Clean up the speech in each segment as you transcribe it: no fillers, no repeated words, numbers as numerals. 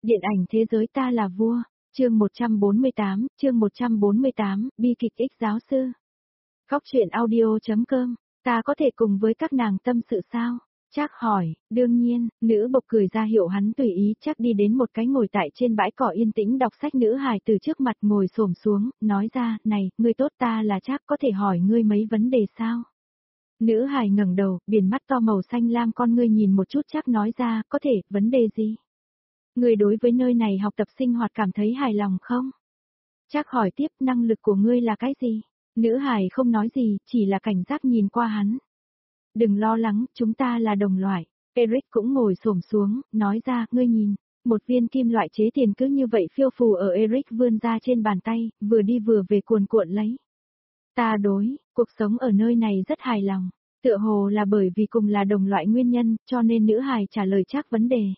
Điện ảnh thế giới ta là vua, chương 148, bi kịch X giáo sư. Góc truyện audio.com, ta có thể cùng với các nàng tâm sự sao? Trác hỏi, đương nhiên, nữ bộc cười ra hiệu hắn tùy ý. Trác đi đến một cái ngồi tại trên bãi cỏ yên tĩnh đọc sách. Nữ hài từ trước mặt ngồi xổm xuống, nói ra, này, ngươi tốt, ta là Trác, có thể hỏi ngươi mấy vấn đề sao? Nữ hài ngẩng đầu, biển mắt to màu xanh lam con ngươi nhìn một chút. Trác nói ra, có thể, vấn đề gì? Ngươi đối với nơi này học tập sinh hoạt cảm thấy hài lòng không? Trác hỏi tiếp, năng lực của ngươi là cái gì? Nữ hài không nói gì, chỉ là cảnh giác nhìn qua hắn. Đừng lo lắng, chúng ta là đồng loại. Eric cũng ngồi xổm xuống, nói ra, ngươi nhìn, một viên kim loại chế tiền cứ như vậy phiêu phù ở Eric vươn ra trên bàn tay, vừa đi vừa về cuồn cuộn lấy. Ta đối, cuộc sống ở nơi này rất hài lòng, tựa hồ là bởi vì cùng là đồng loại nguyên nhân, cho nên nữ hài trả lời Trác vấn đề.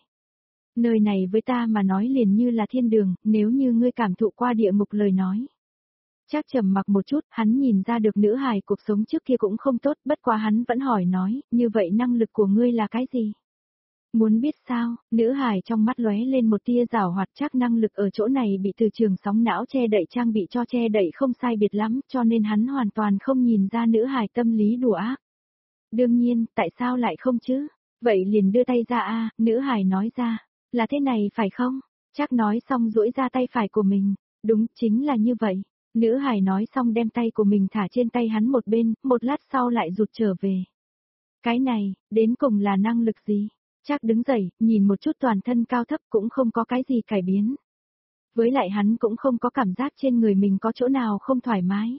Nơi này với ta mà nói liền như là thiên đường, nếu như ngươi cảm thụ qua địa ngục lời nói. Trác trầm mặc một chút, hắn nhìn ra được nữ hài cuộc sống trước kia cũng không tốt, bất quá hắn vẫn hỏi nói, như vậy năng lực của ngươi là cái gì? Muốn biết sao? Nữ hài trong mắt lóe lên một tia giảo hoạt. Trác năng lực ở chỗ này bị từ trường sóng não che đậy trang bị cho che đậy không sai biệt lắm, cho nên hắn hoàn toàn không nhìn ra nữ hài tâm lý đùa ác. Đương nhiên, tại sao lại không chứ? Vậy liền đưa tay ra a, nữ hài nói ra. Là thế này phải không? Trác nói xong duỗi ra tay phải của mình. Đúng, chính là như vậy. Nữ hài nói xong đem tay của mình thả trên tay hắn một bên, một lát sau lại rụt trở về. Cái này, đến cùng là năng lực gì? Trác đứng dậy, nhìn một chút toàn thân cao thấp cũng không có cái gì cải biến. Với lại hắn cũng không có cảm giác trên người mình có chỗ nào không thoải mái.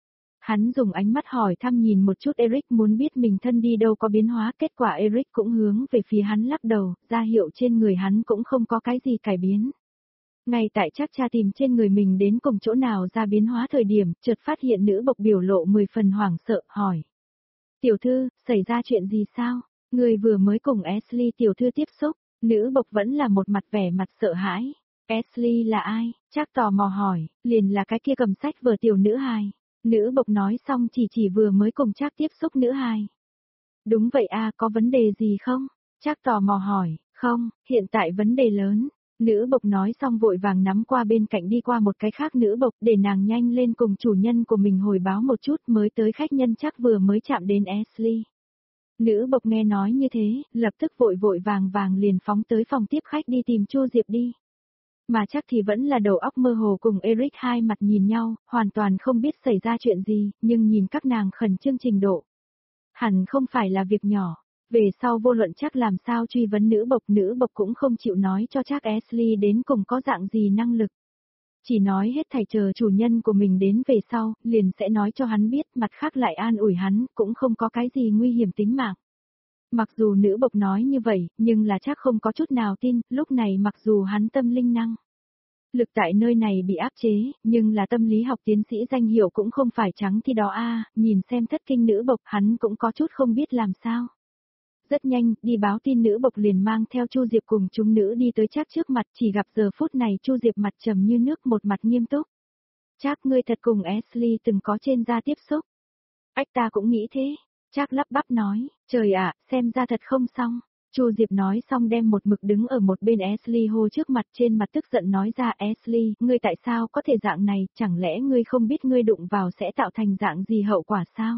Hắn dùng ánh mắt hỏi thăm nhìn một chút Eric muốn biết mình thân đi đâu có biến hóa, kết quả Eric cũng hướng về phía hắn lắc đầu, ra hiệu trên người hắn cũng không có cái gì cải biến. Ngay tại Trác tra tìm trên người mình đến cùng chỗ nào ra biến hóa thời điểm, chợt phát hiện nữ bộc biểu lộ 10 phần hoảng sợ, hỏi. Tiểu thư, xảy ra chuyện gì sao? Người vừa mới cùng Ashley tiểu thư tiếp xúc, nữ bộc vẫn là một mặt vẻ mặt sợ hãi. Ashley là ai? Trác tò mò hỏi, liền là cái kia cầm sách vở tiểu nữ hài. Nữ bộc nói xong chỉ vừa mới cùng Trác tiếp xúc nữ hài. Đúng vậy a, có vấn đề gì không? Trác tò mò hỏi, không, hiện tại vấn đề lớn. Nữ bộc nói xong vội vàng nắm qua bên cạnh đi qua một cái khác nữ bộc để nàng nhanh lên cùng chủ nhân của mình hồi báo một chút mới tới khách nhân chắc vừa mới chạm đến Ashley. Nữ bộc nghe nói như thế, lập tức vội vàng liền phóng tới phòng tiếp khách đi tìm Chu Diệp đi. Mà chắc thì vẫn là đầu óc mơ hồ cùng Eric hai mặt nhìn nhau, hoàn toàn không biết xảy ra chuyện gì, nhưng nhìn các nàng khẩn trương trình độ. Hẳn không phải là việc nhỏ. Về sau vô luận Trác làm sao truy vấn nữ bộc cũng không chịu nói cho Trác Ashley đến cùng có dạng gì năng lực. Chỉ nói hết thảy chờ chủ nhân của mình đến về sau, liền sẽ nói cho hắn biết, mặt khác lại an ủi hắn, cũng không có cái gì nguy hiểm tính mạng. Mặc dù nữ bộc nói như vậy, nhưng là Trác không có chút nào tin, lúc này mặc dù hắn tâm linh năng lực tại nơi này bị áp chế, nhưng là tâm lý học tiến sĩ danh hiệu cũng không phải trắng thì đó a, nhìn xem thất kinh nữ bộc hắn cũng có chút không biết làm sao. Rất nhanh, đi báo tin nữ bộc liền mang theo Chu Diệp cùng chúng nữ đi tới Trác trước mặt, chỉ gặp giờ phút này Chu Diệp mặt trầm như nước một mặt nghiêm túc. Trác ngươi thật cùng Ashley từng có trên da tiếp xúc. Ách ta cũng nghĩ thế. Trác lắp bắp nói, trời ạ, xem ra thật không xong. Chu Diệp nói xong đem một mực đứng ở một bên Ashley hô trước mặt trên mặt tức giận nói ra Ashley, ngươi tại sao có thể dạng này, chẳng lẽ ngươi không biết ngươi đụng vào sẽ tạo thành dạng gì hậu quả sao?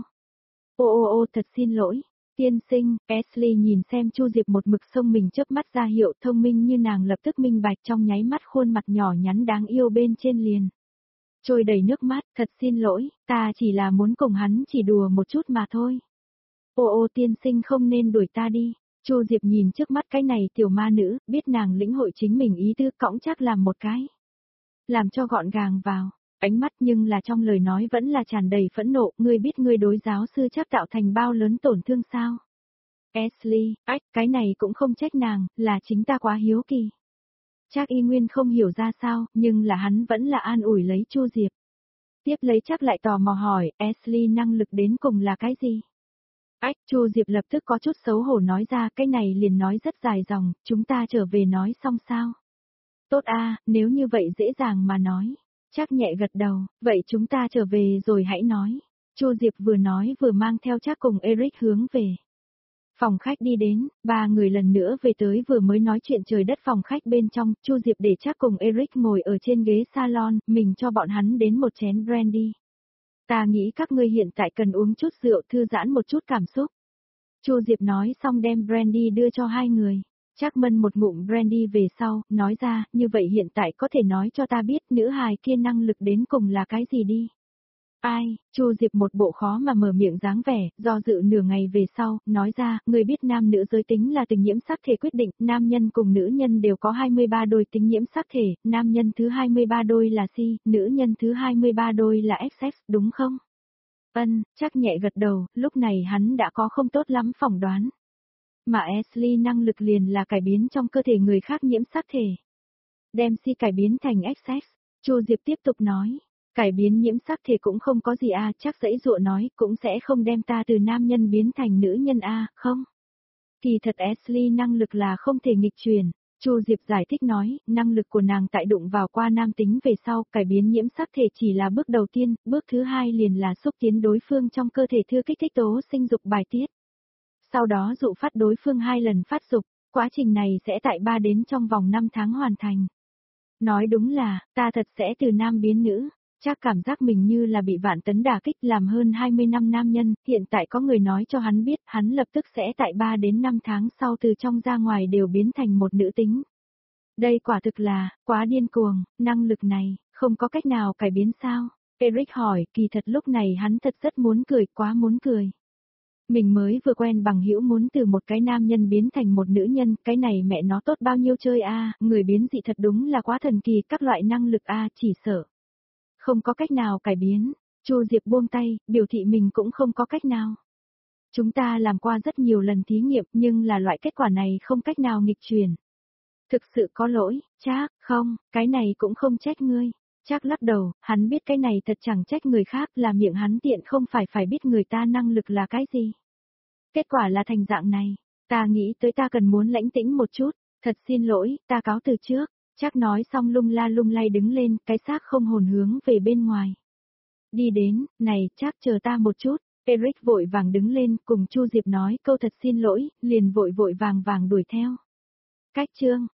Ô, thật xin lỗi. Tiên sinh, Ashley nhìn xem Chu Diệp một mực xông mình chớp mắt ra hiệu thông minh như nàng lập tức minh bạch trong nháy mắt khuôn mặt nhỏ nhắn đáng yêu bên trên liền. Trôi đầy nước mắt, thật xin lỗi, ta chỉ là muốn cùng hắn chỉ đùa một chút mà thôi. Ô tiên sinh không nên đuổi ta đi. Chu Diệp nhìn trước mắt cái này tiểu ma nữ, biết nàng lĩnh hội chính mình ý tứ cõng chắc làm một cái. Làm cho gọn gàng vào, ánh mắt nhưng là trong lời nói vẫn là tràn đầy phẫn nộ, ngươi biết ngươi đối giáo sư chắc tạo thành bao lớn tổn thương sao? Ashley, cái này cũng không trách nàng, là chính ta quá hiếu kỳ. Chắc y nguyên không hiểu ra sao, nhưng là hắn vẫn là an ủi lấy Chu Diệp. Tiếp lấy chắc lại tò mò hỏi, Ashley năng lực đến cùng là cái gì? Chu Diệp lập tức có chút xấu hổ nói ra cái này liền nói rất dài dòng, chúng ta trở về nói xong sao? Tốt a, nếu như vậy dễ dàng mà nói. Trác nhẹ gật đầu, vậy chúng ta trở về rồi hãy nói. Chu Diệp vừa nói vừa mang theo Trác cùng Eric hướng về Phòng khách đi đến, ba người lần nữa về tới vừa mới nói chuyện trời đất phòng khách bên trong, Chu Diệp để Trác cùng Eric ngồi ở trên ghế salon, mình cho bọn hắn đến một chén brandy. Ta nghĩ các ngươi hiện tại cần uống chút rượu thư giãn một chút cảm xúc. Chu Diệp nói xong đem brandy đưa cho hai người. Trác mân một ngụm brandy về sau, nói ra, như vậy hiện tại có thể nói cho ta biết nữ hài kia năng lực đến cùng là cái gì đi. Ai, Chu Diệp một bộ khó mà mở miệng dáng vẻ, do dự nửa ngày về sau, nói ra, người biết nam nữ giới tính là tình nhiễm sắc thể quyết định, nam nhân cùng nữ nhân đều có 23 đôi tính nhiễm sắc thể, nam nhân thứ 23 đôi là Si, nữ nhân thứ 23 đôi là XX, đúng không? Ân, chắc nhẹ gật đầu, lúc này hắn đã có không tốt lắm phỏng đoán. Mà Ashley năng lực liền là cải biến trong cơ thể người khác nhiễm sắc thể. Đem Si cải biến thành XX, Chu Diệp tiếp tục nói. Cải biến nhiễm sắc thể cũng không có gì chắc dãy dụa nói, cũng sẽ không đem ta từ nam nhân biến thành nữ nhân không? Thì thật Ashley năng lực là không thể nghịch chuyển. Chu Diệp giải thích nói, năng lực của nàng tại đụng vào qua nam tính về sau, cải biến nhiễm sắc thể chỉ là bước đầu tiên, bước thứ hai liền là xúc tiến đối phương trong cơ thể thư kích thích tố sinh dục bài tiết. Sau đó dụ phát đối phương 2 lần phát dục, quá trình này sẽ tại 3 đến trong vòng 5 tháng hoàn thành. Nói đúng là, ta thật sẽ từ nam biến nữ. Chắc cảm giác mình như là bị vạn tấn đả kích làm hơn 20 năm nam nhân, hiện tại có người nói cho hắn biết, hắn lập tức sẽ tại 3 đến 5 tháng sau từ trong ra ngoài đều biến thành một nữ tính. Đây quả thực là, quá điên cuồng, năng lực này, không có cách nào cải biến sao? Eric hỏi, kỳ thật lúc này hắn thật rất muốn cười, quá muốn cười. Mình mới vừa quen bằng hữu muốn từ một cái nam nhân biến thành một nữ nhân, cái này mẹ nó tốt bao nhiêu chơi người biến dị thật đúng là quá thần kỳ, các loại năng lực chỉ sợ. Không có cách nào cải biến, Chu Diệp buông tay, biểu thị mình cũng không có cách nào. Chúng ta làm qua rất nhiều lần thí nghiệm nhưng là loại kết quả này không cách nào nghịch chuyển. Thực sự có lỗi, Trác, không, cái này cũng không trách ngươi. Trác lắc đầu, hắn biết cái này thật chẳng trách người khác là miệng hắn tiện không phải biết người ta năng lực là cái gì. Kết quả là thành dạng này, ta nghĩ tới ta cần muốn lãnh tĩnh một chút, thật xin lỗi, ta cáo từ trước. Trác nói xong lung la lung lay đứng lên, cái xác không hồn hướng về bên ngoài. Đi đến, này, Trác chờ ta một chút, Eric vội vàng đứng lên cùng Chu Diệp nói câu thật xin lỗi, liền vội vàng đuổi theo. Cách chương